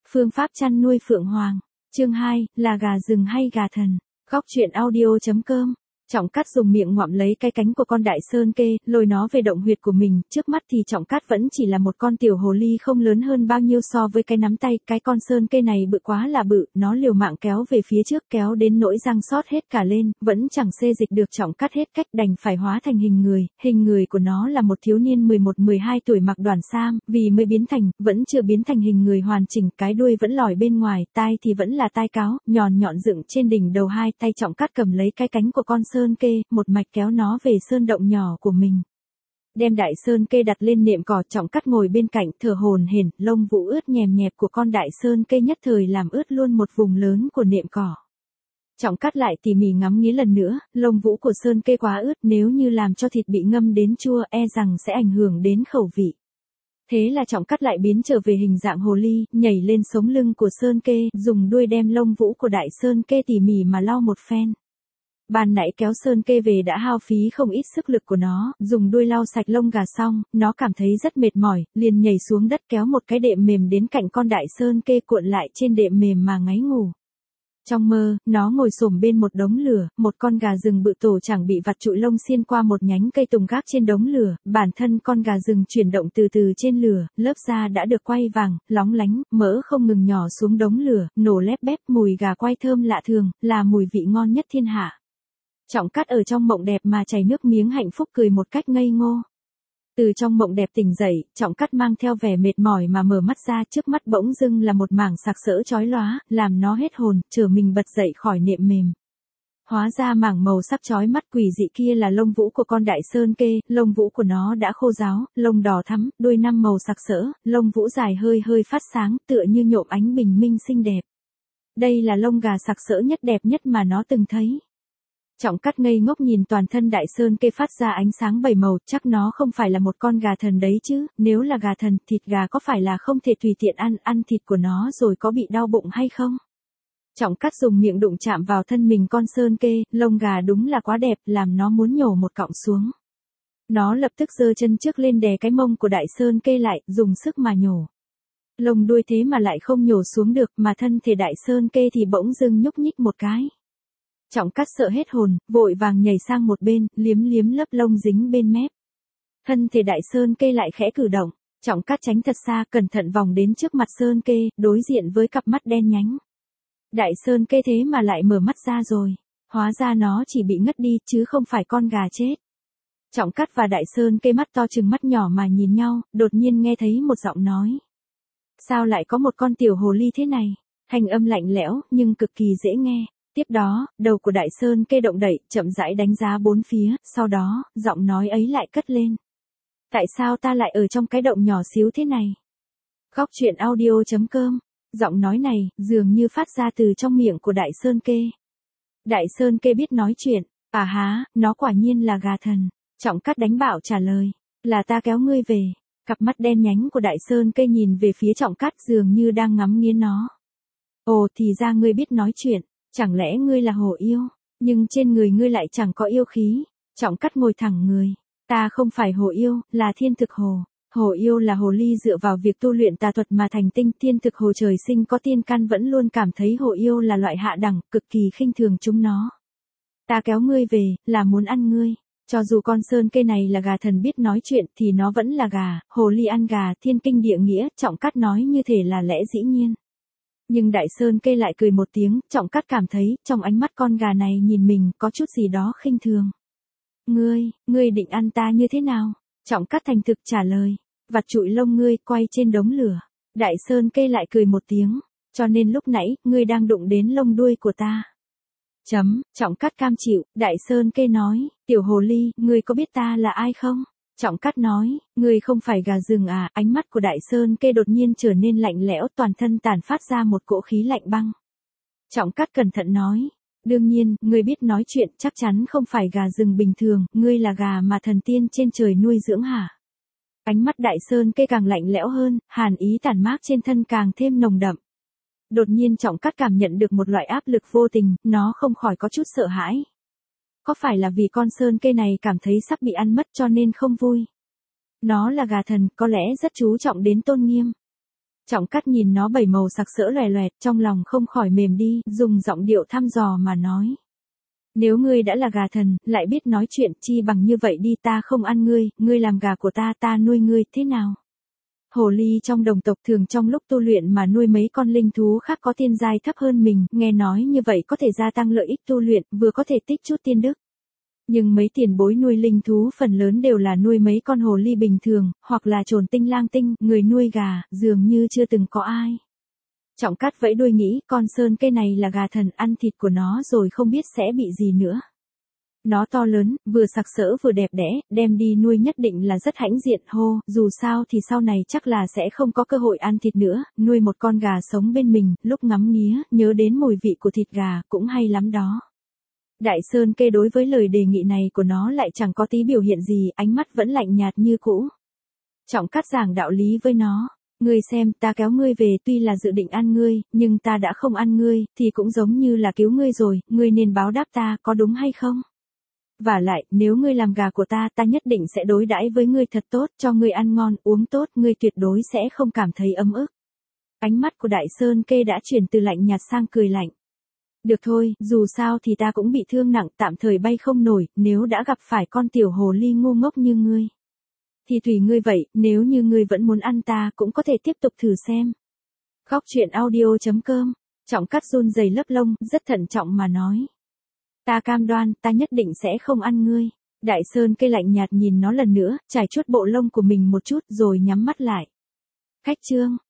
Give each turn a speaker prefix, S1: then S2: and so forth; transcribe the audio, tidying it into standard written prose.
S1: Phương pháp chăn nuôi phượng hoàng. Chương 2, là gà rừng hay gà thần. Góc truyện audio.com. Trọng Cát dùng miệng ngoạm lấy cái cánh của con đại sơn kê, lôi nó về động huyệt của mình, trước mắt thì Trọng Cát vẫn chỉ là một con tiểu hồ ly không lớn hơn bao nhiêu so với cái nắm tay, cái con sơn kê này bự quá là bự, nó liều mạng kéo về phía trước, kéo đến nỗi răng sót hết cả lên, vẫn chẳng xê dịch được Trọng Cát hết cách, đành phải hóa thành hình người của nó là một thiếu niên 11-12 tuổi mặc đoản sam, vì mới biến thành, vẫn chưa biến thành hình người hoàn chỉnh, cái đuôi vẫn lòi bên ngoài, tai thì vẫn là tai cáo, nhọn nhọn dựng trên đỉnh đầu, hai tay Trọng Cát cầm lấy cái cánh của con sơn kê, một mạch kéo nó về sơn động nhỏ của mình. Đem đại sơn kê đặt lên nệm cỏ, Trọng Cát ngồi bên cạnh thở hổn hển, lông vũ ướt nhèm nhẹp của con đại sơn kê nhất thời làm ướt luôn một vùng lớn của nệm cỏ. Trọng Cát lại tỉ mỉ ngắm nghía lần nữa, lông vũ của sơn kê quá ướt, nếu như làm cho thịt bị ngâm đến chua e rằng sẽ ảnh hưởng đến khẩu vị. Thế là Trọng Cát lại biến trở về hình dạng hồ ly, nhảy lên sống lưng của sơn kê, dùng đuôi đem lông vũ của đại sơn kê tỉ mỉ mà lau một phen. Ban nãy kéo sơn kê về đã hao phí không ít sức lực của nó, dùng đuôi lau sạch lông gà xong, nó cảm thấy rất mệt mỏi, liền nhảy xuống đất kéo một cái đệm mềm đến cạnh con đại sơn kê cuộn lại trên đệm mềm mà ngáy ngủ. Trong mơ, nó ngồi xổm bên một đống lửa, một con gà rừng bự tổ chẳng bị vặt trụi lông xiên qua một nhánh cây tùng gác trên đống lửa, bản thân con gà rừng chuyển động từ từ trên lửa, lớp da đã được quay vàng, lóng lánh, mỡ không ngừng nhỏ xuống đống lửa, nổ lép bép, mùi gà quay thơm lạ thường, là mùi vị ngon nhất thiên hạ. Trọng Cát ở trong mộng đẹp mà chảy nước miếng hạnh phúc cười một cách ngây ngô. Từ trong mộng đẹp tỉnh dậy, Trọng Cát mang theo vẻ mệt mỏi mà mở mắt ra, trước mắt bỗng dưng là một mảng sặc sỡ chói lóa, làm nó hết hồn, trở mình bật dậy khỏi nệm mềm. Hóa ra mảng màu sắc chói mắt quỷ dị kia là lông vũ của con đại sơn kê, lông vũ của nó đã khô ráo, lông đỏ thắm, đuôi 5 màu sặc sỡ, lông vũ dài hơi hơi phát sáng, tựa như nhộm ánh bình minh xinh đẹp. Đây là lông gà sặc sỡ nhất đẹp nhất mà nó từng thấy. Trọng Cát ngây ngốc nhìn toàn thân đại sơn kê phát ra ánh sáng 7 màu, chắc nó không phải là một con gà thần đấy chứ, nếu là gà thần, thịt gà có phải là không thể tùy tiện ăn thịt của nó rồi có bị đau bụng hay không? Trọng Cát dùng miệng đụng chạm vào thân mình con sơn kê, lông gà đúng là quá đẹp, làm nó muốn nhổ một cọng xuống. Nó lập tức giơ chân trước lên đè cái mông của đại sơn kê lại, dùng sức mà nhổ. Lông đuôi thế mà lại không nhổ xuống được, mà thân thể đại sơn kê thì bỗng dưng nhúc nhích một cái. Trọng Cát sợ hết hồn, vội vàng nhảy sang một bên, liếm liếm lớp lông dính bên mép. Thân thể đại sơn kê lại khẽ cử động, Trọng Cát tránh thật xa, cẩn thận vòng đến trước mặt sơn kê, đối diện với cặp mắt đen nhánh. Đại sơn kê thế mà lại mở mắt ra rồi, hóa ra nó chỉ bị ngất đi chứ không phải con gà chết. Trọng Cát và đại sơn kê mắt to trừng mắt nhỏ mà nhìn nhau, đột nhiên nghe thấy một giọng nói. Sao lại có một con tiểu hồ ly thế này? Thanh âm lạnh lẽo nhưng cực kỳ dễ nghe. Tiếp đó, đầu của đại sơn kê động đậy, chậm rãi đánh giá bốn phía, sau đó, giọng nói ấy lại cất lên. Tại sao ta lại ở trong cái động nhỏ xíu thế này? Góc truyện audio.com. Giọng nói này, dường như phát ra từ trong miệng của đại sơn kê. Đại sơn kê biết nói chuyện, à há, nó quả nhiên là gà thần. Trọng Cát đánh bạo trả lời, là ta kéo ngươi về. Cặp mắt đen nhánh của đại sơn kê nhìn về phía Trọng Cát dường như đang ngắm nghía nó. Ồ, thì ra ngươi biết nói chuyện. Chẳng lẽ ngươi là hồ yêu, nhưng trên người ngươi lại chẳng có yêu khí. Trọng Cát ngồi thẳng người. Ta không phải hồ yêu, là thiên thực hồ. Hồ yêu là hồ ly dựa vào việc tu luyện tà thuật mà thành tinh, thiên thực hồ trời sinh có tiên căn vẫn luôn cảm thấy hồ yêu là loại hạ đẳng, cực kỳ khinh thường chúng nó. Ta kéo ngươi về, là muốn ăn ngươi. Cho dù con sơn kê này là gà thần biết nói chuyện thì nó vẫn là gà, hồ ly ăn gà, thiên kinh địa nghĩa, Trọng Cát nói như thể là lẽ dĩ nhiên. Nhưng đại sơn kê lại cười một tiếng, Trọng Cát cảm thấy, trong ánh mắt con gà này nhìn mình, có chút gì đó khinh thường. Ngươi định ăn ta như thế nào? Trọng Cát thành thực trả lời. Vặt trụi lông ngươi, quay trên đống lửa. Đại sơn kê lại cười một tiếng. Cho nên lúc nãy, ngươi đang đụng đến lông đuôi của ta. Trọng Cát cam chịu, đại sơn kê nói, tiểu hồ ly, ngươi có biết ta là ai không? Trọng Cát nói, ngươi không phải gà rừng à? Ánh mắt của đại sơn kê đột nhiên trở nên lạnh lẽo, toàn thân tản phát ra một cỗ khí lạnh băng. Trọng Cát cẩn thận nói, đương nhiên, ngươi biết nói chuyện, chắc chắn không phải gà rừng bình thường, ngươi là gà mà thần tiên trên trời nuôi dưỡng hả? Ánh mắt đại sơn kê càng lạnh lẽo hơn, hàn ý tản mát trên thân càng thêm nồng đậm. Đột nhiên Trọng Cát cảm nhận được một loại áp lực vô tình, nó không khỏi có chút sợ hãi. Có phải là vì con sơn kê này cảm thấy sắp bị ăn mất cho nên không vui? Nó là gà thần, có lẽ rất chú trọng đến tôn nghiêm. Trọng Cát nhìn nó bảy màu sặc sỡ loè loẹt, trong lòng không khỏi mềm đi, dùng giọng điệu thăm dò mà nói. Nếu ngươi đã là gà thần, lại biết nói chuyện, chi bằng như vậy đi, ta không ăn ngươi, ngươi làm gà của ta nuôi ngươi, thế nào? Hồ ly trong đồng tộc thường trong lúc tu luyện mà nuôi mấy con linh thú khác có tiên giai thấp hơn mình, nghe nói như vậy có thể gia tăng lợi ích tu luyện, vừa có thể tích chút tiên đức. Nhưng mấy tiền bối nuôi linh thú phần lớn đều là nuôi mấy con hồ ly bình thường, hoặc là trồn tinh lang tinh, người nuôi gà, dường như chưa từng có ai. Trọng Cát vẫy đuôi nghĩ, con sơn cây này là gà thần, ăn thịt của nó rồi không biết sẽ bị gì nữa. Nó to lớn, vừa sặc sỡ vừa đẹp đẽ, đem đi nuôi nhất định là rất hãnh diện, hô, dù sao thì sau này chắc là sẽ không có cơ hội ăn thịt nữa, nuôi một con gà sống bên mình, lúc ngắm nghía, nhớ đến mùi vị của thịt gà, cũng hay lắm đó. Đại Sơn Kê đối với lời đề nghị này của nó lại chẳng có tí biểu hiện gì, ánh mắt vẫn lạnh nhạt như cũ. Trọng Cát giảng đạo lý với nó. Ngươi xem, ta kéo ngươi về tuy là dự định ăn ngươi, nhưng ta đã không ăn ngươi, thì cũng giống như là cứu ngươi rồi, ngươi nên báo đáp ta, có đúng hay không? Vả lại, nếu ngươi làm gà của ta nhất định sẽ đối đãi với ngươi thật tốt, cho ngươi ăn ngon, uống tốt, ngươi tuyệt đối sẽ không cảm thấy ấm ức. Ánh mắt của Đại Sơn Kê đã chuyển từ lạnh nhạt sang cười lạnh. Được thôi, dù sao thì ta cũng bị thương nặng, tạm thời bay không nổi, nếu đã gặp phải con tiểu hồ ly ngu ngốc như ngươi. Thì tùy ngươi vậy, nếu như ngươi vẫn muốn ăn ta cũng có thể tiếp tục thử xem. Khóc chuyện audio.com, Trọng Cát run rẩy lớp lông, rất thận trọng mà nói. Ta cam đoan, ta nhất định sẽ không ăn ngươi. Đại Sơn Kê lạnh nhạt nhìn nó lần nữa, chải chuốt bộ lông của mình một chút rồi nhắm mắt lại. Khách chương.